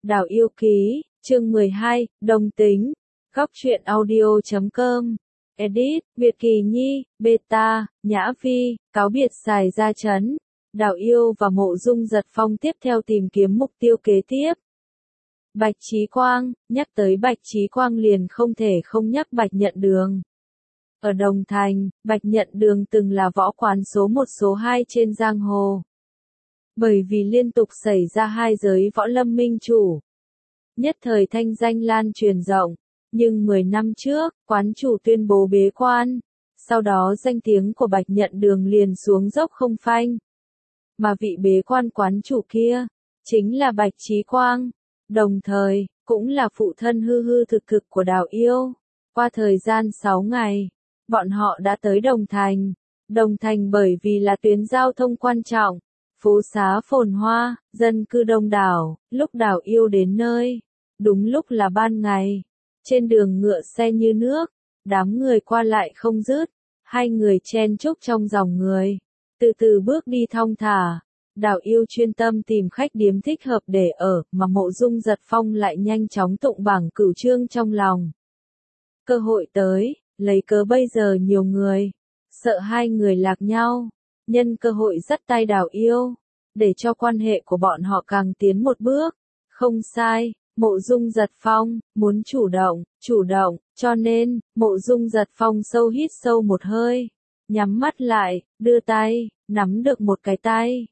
Đào yêu ký, chương 12, đồng tính. Góc truyện audio.com. Edit, Việt Kỳ Nhi, Beta, Nhã Vi, cáo biệt xài ra trấn. Đào yêu và Mộ Dung Giật Phong tiếp theo tìm kiếm mục tiêu kế tiếp. Bạch Chí Quang, nhắc tới Bạch Chí Quang liền không thể không nhắc Bạch Nhận Đường. Ở Đồng Thành, Bạch Nhận Đường từng là võ quán số 1 số 2 trên giang hồ. Bởi vì liên tục xảy ra hai giới võ lâm minh chủ, nhất thời thanh danh lan truyền rộng, nhưng 10 năm trước, quán chủ tuyên bố bế quan, sau đó danh tiếng của Bạch Nhận Đường liền xuống dốc không phanh. Mà vị bế quan quán chủ kia, chính là Bạch Chí Quang, đồng thời, cũng là phụ thân hư hư thực thực của Đào yêu. Qua thời gian 6 ngày, bọn họ đã tới Đồng Thành. Đồng Thành bởi vì là tuyến giao thông quan trọng, phố xá phồn hoa, dân cư đông đảo, lúc Đào yêu đến nơi, đúng lúc là ban ngày. Trên đường ngựa xe như nước, đám người qua lại không dứt, hai người chen chúc trong dòng người, từ từ bước đi thong thả. Đào yêu chuyên tâm tìm khách điếm thích hợp để ở, mà Mộ Dung Giật Phong lại nhanh chóng tụng bảng cửu chương trong lòng. Cơ hội tới, lấy cớ bây giờ nhiều người, sợ hai người lạc nhau, nhân cơ hội dắt tay Đào yêu, để cho quan hệ của bọn họ càng tiến một bước. Không sai, Mộ Dung Giật Phong muốn chủ động, cho nên, Mộ Dung Giật Phong sâu hít sâu một hơi, nhắm mắt lại, đưa tay, nắm được một cái tay.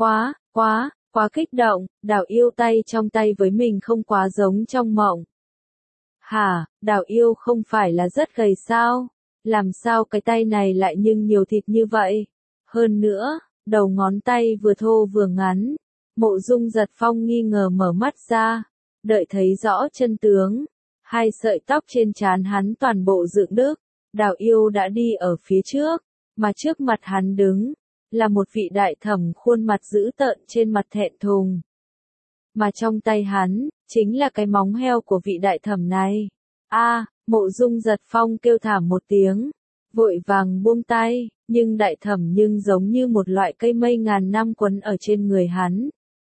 Quá kích động, Đào yêu tay trong tay với mình không quá giống trong mộng. Hả, Đào yêu không phải là rất gầy sao? Làm sao cái tay này lại nhưng nhiều thịt như vậy? Hơn nữa, đầu ngón tay vừa thô vừa ngắn. Mộ Dung Giật Phong nghi ngờ mở mắt ra, đợi thấy rõ chân tướng. Hai sợi tóc trên trán hắn toàn bộ dựng đứng. Đào yêu đã đi ở phía trước, mà trước mặt hắn đứng là một vị đại thẩm khuôn mặt dữ tợn trên mặt thẹn thùng. Mà trong tay hắn, chính là cái móng heo của vị đại thẩm này. Mộ Dung Giật Phong kêu thảm một tiếng, vội vàng buông tay, nhưng đại thẩm nhưng giống như một loại cây mây ngàn năm quấn ở trên người hắn.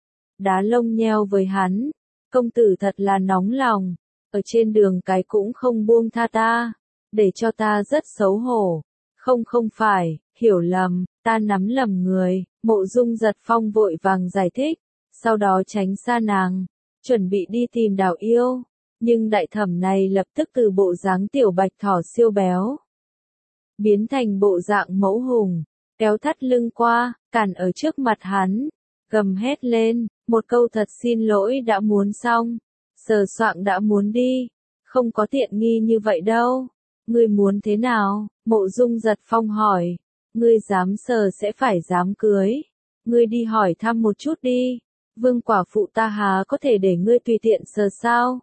Đá lông nheo với hắn, công tử thật là nóng lòng, ở trên đường cái cũng không buông tha ta, để cho ta rất xấu hổ. Không phải, hiểu lầm, ta nắm lầm người. Mộ Dung Giật Phong vội vàng giải thích, sau đó tránh xa nàng, chuẩn bị đi tìm Đào yêu. Nhưng đại thẩm này lập tức từ bộ dáng tiểu bạch thỏ siêu béo, biến thành bộ dạng mẫu hùng, kéo thắt lưng qua, cản ở trước mặt hắn, gầm hét lên, một câu thật xin lỗi đã muốn xong, sờ soạng đã muốn đi, không có tiện nghi như vậy đâu. Ngươi muốn thế nào? Mộ Dung Giật Phong hỏi. Ngươi dám sờ sẽ phải dám cưới. Ngươi đi hỏi thăm một chút đi. Vương quả phụ ta há có thể để ngươi tùy tiện sờ sao?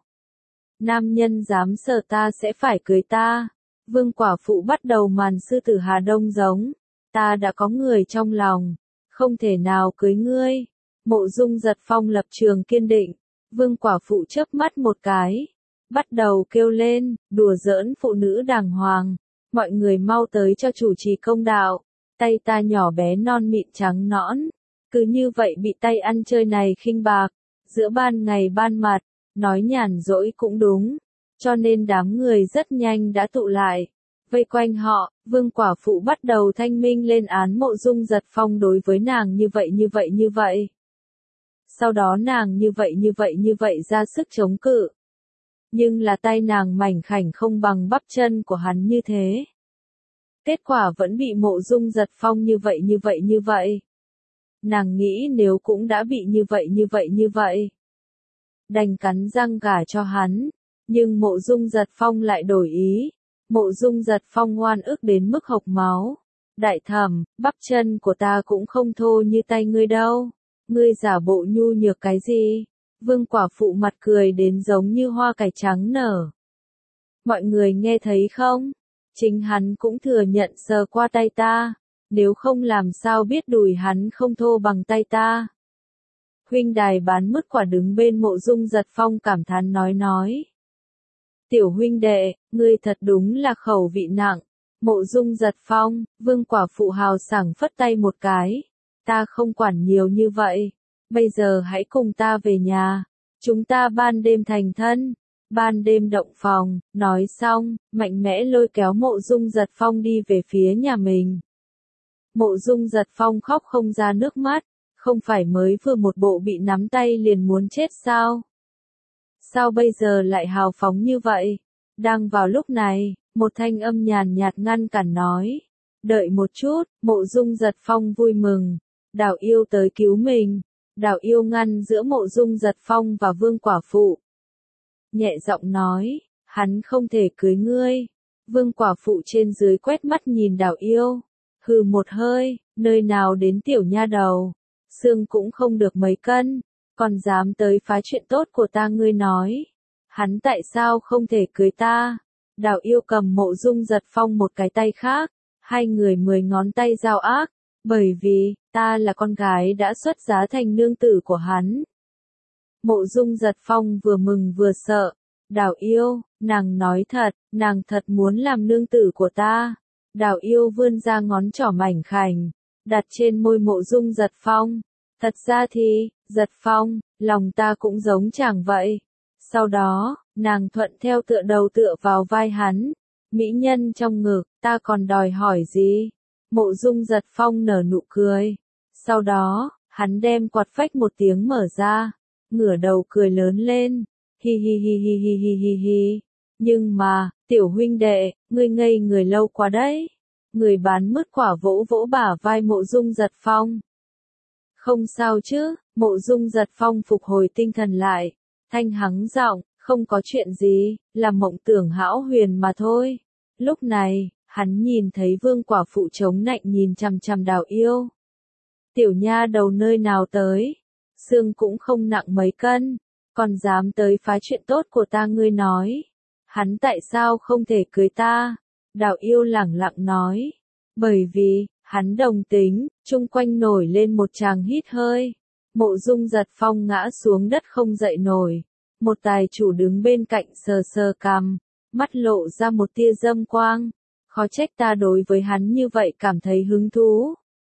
Nam nhân dám sờ ta sẽ phải cưới ta. Vương quả phụ bắt đầu màn sư tử Hà Đông giống. Ta đã có người trong lòng, không thể nào cưới ngươi. Mộ Dung Giật Phong lập trường kiên định. Vương quả phụ chớp mắt một cái, bắt đầu kêu lên, đùa giỡn phụ nữ đàng hoàng. Mọi người mau tới cho chủ trì công đạo. Tay ta nhỏ bé non mịn trắng nõn, cứ như vậy bị tay ăn chơi này khinh bạc. Giữa ban ngày ban mặt, nói nhàn dỗi cũng đúng. Cho nên đám người rất nhanh đã tụ lại, vây quanh họ. Vương quả phụ bắt đầu thanh minh lên án Mộ Dung Giật Phong đối với nàng như vậy. Sau đó nàng như vậy ra sức chống cự. Nhưng là tay nàng mảnh khảnh không bằng bắp chân của hắn như thế. Kết quả vẫn bị Mộ Dung Giật Phong như vậy. Nàng nghĩ nếu cũng đã bị như vậy. Đành cắn răng gả cho hắn. Nhưng Mộ Dung Giật Phong lại đổi ý. Mộ Dung Giật Phong oan ức đến mức hộc máu. Đại thẩm, bắp chân của ta cũng không thô như tay ngươi đâu. Ngươi giả bộ nhu nhược cái gì? Vương quả phụ mặt cười đến giống như hoa cải trắng nở. Mọi người nghe thấy không? Chính hắn cũng thừa nhận sờ qua tay ta. Nếu không làm sao biết đùi hắn không thô bằng tay ta. Huynh đài bán mứt quả đứng bên Mộ Dung Giật Phong cảm thán nói. Tiểu huynh đệ, ngươi thật đúng là khẩu vị nặng. Mộ Dung Giật Phong, Vương quả phụ hào sảng phất tay một cái. Ta không quản nhiều như vậy. Bây giờ hãy cùng ta về nhà. chúng ta ban đêm thành thân, ban đêm động phòng, nói xong, mạnh mẽ lôi kéo Mộ Dung Giật Phong đi về phía nhà mình. Mộ Dung Giật Phong khóc không ra nước mắt, không phải mới vừa một bộ bị nắm tay liền muốn chết sao? Sao bây giờ lại hào phóng như vậy? Đang vào lúc này, một thanh âm nhàn nhạt ngăn cản nói. Đợi một chút, Mộ Dung Giật Phong vui mừng. Đào Yêu tới cứu mình. Đào Yêu ngăn giữa Mộ Dung Giật Phong và Vương Quả Phụ. Nhẹ giọng nói, hắn không thể cưới ngươi. Vương Quả Phụ trên dưới quét mắt nhìn Đào Yêu. Hừ một hơi, nơi nào đến tiểu nha đầu. Xương cũng không được mấy cân, còn dám tới phá chuyện tốt của ta ngươi nói. Hắn tại sao không thể cưới ta? Đào Yêu cầm Mộ Dung Giật Phong một cái tay khác, hai người 10 ngón tay giao ác, bởi vì, ta là con gái đã xuất giá thành nương tử của hắn. Mộ Dung Giật Phong vừa mừng vừa sợ, Đào Yêu, nàng nói thật, nàng thật muốn làm nương tử của ta. Đào Yêu vươn ra ngón trỏ mảnh khảnh, đặt trên môi Mộ Dung Giật Phong. Thật ra thì, Giật Phong, lòng ta cũng giống chàng vậy. Sau đó, nàng thuận theo tựa đầu tựa vào vai hắn. Mỹ nhân trong ngực, ta còn đòi hỏi gì? Mộ Dung Giật Phong nở nụ cười. Sau đó, hắn đem quạt phách một tiếng mở ra, ngửa đầu cười lớn lên. Hi hi hi hi hi hi hi hi. Nhưng mà, tiểu huynh đệ, ngươi ngây người lâu quá đấy. Người bán mứt quả vỗ vỗ bả vai Mộ Dung Giật Phong. Không sao chứ, Mộ Dung Giật Phong phục hồi tinh thần lại. Thanh hắng giọng, không có chuyện gì, là mộng tưởng hão huyền mà thôi. Lúc này, hắn nhìn thấy Vương Quả Phụ chống nạnh nhìn chằm chằm Đào Yêu. Tiểu nha đầu nơi nào tới, xương cũng không nặng mấy cân, còn dám tới phá chuyện tốt của ta ngươi nói. Hắn tại sao không thể cưới ta? Đào Yêu lẳng lặng nói. Bởi vì, hắn đồng tính, chung quanh nổi lên một tràng hít hơi. Mộ Dung Giật Phong ngã xuống đất không dậy nổi. Một tài chủ đứng bên cạnh sờ sờ cằm, mắt lộ ra một tia dâm quang. Khó trách ta đối với hắn như vậy cảm thấy hứng thú.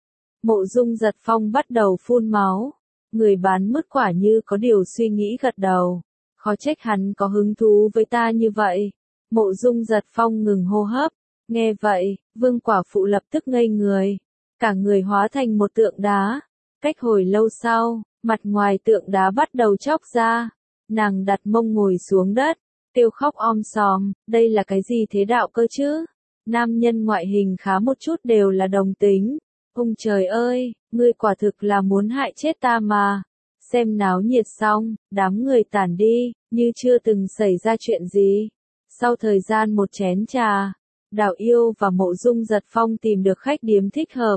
Mộ Dung Giật Phong bắt đầu phun máu. Người bán mứt quả như có điều suy nghĩ gật đầu. Khó trách hắn có hứng thú với ta như vậy. Mộ Dung Giật Phong ngừng hô hấp. Nghe vậy, Vương Quả Phụ lập tức ngây người. Cả người hóa thành một tượng đá. Cách hồi lâu sau, mặt ngoài tượng đá bắt đầu chóc ra. Nàng đặt mông ngồi xuống đất, kêu khóc om sòm, đây là cái gì thế đạo cơ chứ? Nam nhân ngoại hình khá một chút đều là đồng tính. Ông trời ơi, ngươi quả thực là muốn hại chết ta mà. Xem náo nhiệt xong, đám người tản đi, như chưa từng xảy ra chuyện gì. Sau thời gian một chén trà, Đào Yêu và Mộ Dung Giật Phong tìm được khách điếm thích hợp.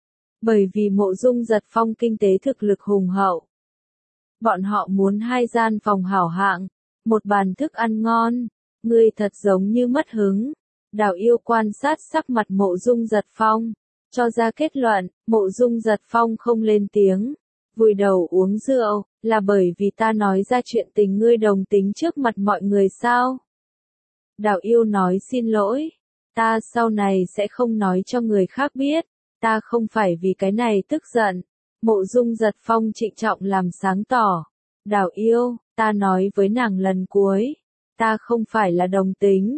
Bởi vì Mộ Dung Giật Phong kinh tế thực lực hùng hậu. Bọn họ muốn 2 gian phòng hảo hạng, một bàn thức ăn ngon. Ngươi thật giống như mất hứng. Đào Yêu quan sát sắc mặt Mộ Dung Giật Phong, cho ra kết luận, Mộ Dung Giật Phong không lên tiếng, vùi đầu uống rượu, là bởi vì ta nói ra chuyện tình ngươi đồng tính trước mặt mọi người sao? Đào Yêu nói xin lỗi, ta sau này sẽ không nói cho người khác biết, ta không phải vì cái này tức giận. Mộ Dung Giật Phong trịnh trọng làm sáng tỏ. Đào Yêu, ta nói với nàng lần cuối, ta không phải là đồng tính.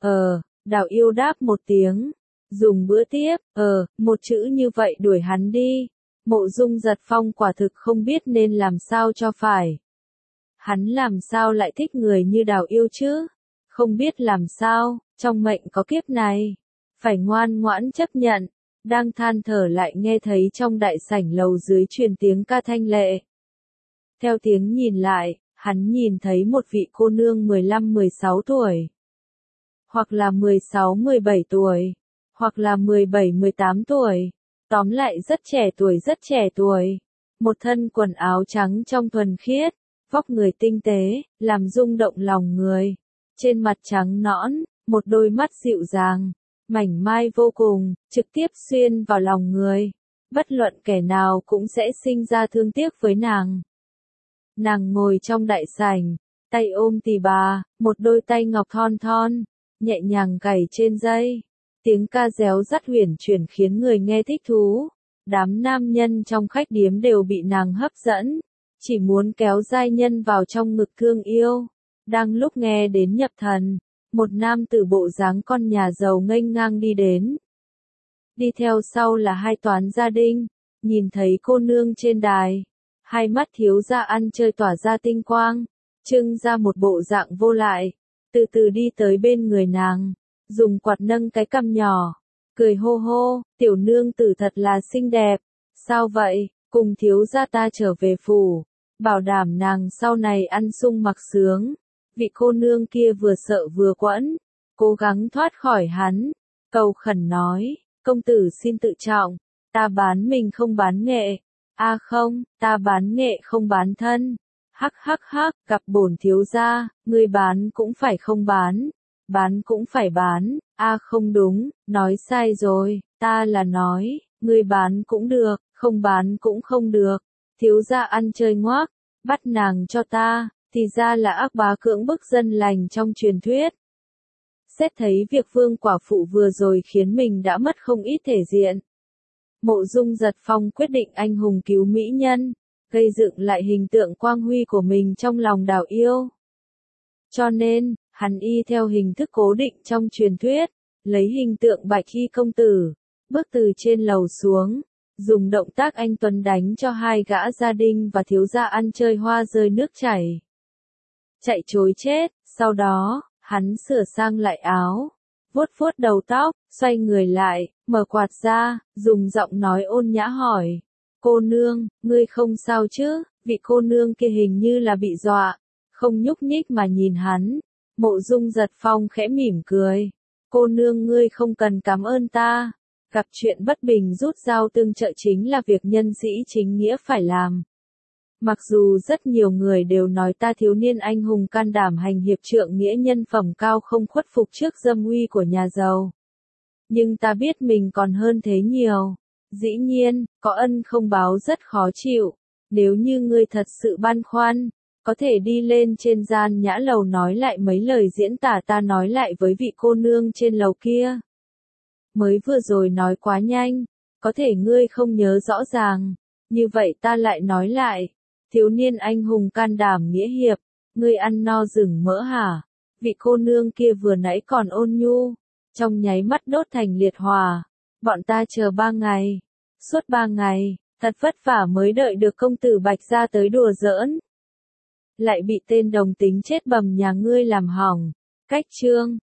Đào Yêu đáp một tiếng, dùng bữa tiếp, một chữ như vậy đuổi hắn đi. Mộ Dung Giật Phong quả thực không biết nên làm sao cho phải. Hắn làm sao lại thích người như Đào Yêu chứ? Không biết làm sao, trong mệnh có kiếp này, phải ngoan ngoãn chấp nhận. Đang than thở lại nghe thấy trong đại sảnh lầu dưới truyền tiếng ca thanh lệ. Theo tiếng nhìn lại, hắn nhìn thấy một vị cô nương 15-16 tuổi. Hoặc là 16-17 tuổi. Hoặc là 17-18 tuổi. Tóm lại rất trẻ tuổi. Một thân quần áo trắng trong thuần khiết. Vóc người tinh tế, làm rung động lòng người. Trên mặt trắng nõn, một đôi mắt dịu dàng. Mảnh mai vô cùng, trực tiếp xuyên vào lòng người. Bất luận kẻ nào cũng sẽ sinh ra thương tiếc với nàng. Nàng ngồi trong đại sảnh, tay ôm tỳ bà, một đôi tay ngọc thon thon, nhẹ nhàng gảy trên dây. Tiếng ca réo rắt huyền chuyển khiến người nghe thích thú. Đám nam nhân trong khách điếm đều bị nàng hấp dẫn. chỉ muốn kéo giai nhân vào trong ngực thương yêu. Đang lúc nghe đến nhập thần, một nam tử bộ dáng con nhà giàu nghênh ngang đi đến. Đi theo sau là hai toán gia đình, nhìn thấy cô nương trên đài, hai mắt thiếu gia ăn chơi tỏa ra tinh quang, trưng ra một bộ dạng vô lại, từ từ đi tới bên người nàng, dùng quạt nâng cái cằm nhỏ, cười hô hô, tiểu nương tử thật là xinh đẹp, sao vậy, cùng thiếu gia ta trở về phủ, bảo đảm nàng sau này ăn sung mặc sướng. Vị cô nương kia vừa sợ vừa quẫn, cố gắng thoát khỏi hắn, cầu khẩn nói, công tử xin tự trọng, ta bán mình không bán nghệ, không, ta bán nghệ không bán thân, hắc hắc hắc, gặp bổn thiếu gia, ngươi bán cũng phải không bán cũng phải bán, không đúng, nói sai rồi, ta là nói, ngươi bán cũng được, không bán cũng không được, thiếu gia ăn chơi ngoác, bắt nàng cho ta. Thì ra là ác bá cưỡng bức dân lành trong truyền thuyết. Xét thấy việc vương quả phụ vừa rồi khiến mình đã mất không ít thể diện. Mộ Dung Giật Phong quyết định anh hùng cứu mỹ nhân, gây dựng lại hình tượng quang huy của mình trong lòng Đào Yêu. Cho nên, hắn y theo hình thức cố định trong truyền thuyết, lấy hình tượng Bạch Y công tử, bước từ trên lầu xuống, dùng động tác anh tuấn đánh cho hai gã gia đình và thiếu gia ăn chơi hoa rơi nước chảy. Chạy trối chết, sau đó, hắn sửa sang lại áo, vuốt vuốt đầu tóc, xoay người lại, mở quạt ra, dùng giọng nói ôn nhã hỏi, cô nương, ngươi không sao chứ, vị cô nương kia hình như là bị dọa, không nhúc nhích mà nhìn hắn, Mộ Dung Giật Phong khẽ mỉm cười, cô nương ngươi không cần cảm ơn ta, gặp chuyện bất bình rút dao tương trợ chính là việc nhân sĩ chính nghĩa phải làm. Mặc dù rất nhiều người đều nói ta thiếu niên anh hùng can đảm hành hiệp trượng nghĩa nhân phẩm cao không khuất phục trước dâm uy của nhà giàu. Nhưng ta biết mình còn hơn thế nhiều. Dĩ nhiên, có ân không báo rất khó chịu. Nếu như ngươi thật sự băn khoăn, có thể đi lên trên gian nhã lầu nói lại mấy lời diễn tả ta nói lại với vị cô nương trên lầu kia. Mới vừa rồi nói quá nhanh, có thể ngươi không nhớ rõ ràng. Như vậy ta lại nói lại. Thiếu niên anh hùng can đảm nghĩa hiệp, ngươi ăn no rừng mỡ hả? Vị cô nương kia vừa nãy còn ôn nhu, trong nháy mắt đốt thành liệt hỏa. Bọn ta chờ 3 ngày, suốt 3 ngày, thật vất vả mới đợi được công tử Bạch ra tới đùa giỡn. Lại bị tên đồng tính chết bầm nhà ngươi làm hỏng. Cách chương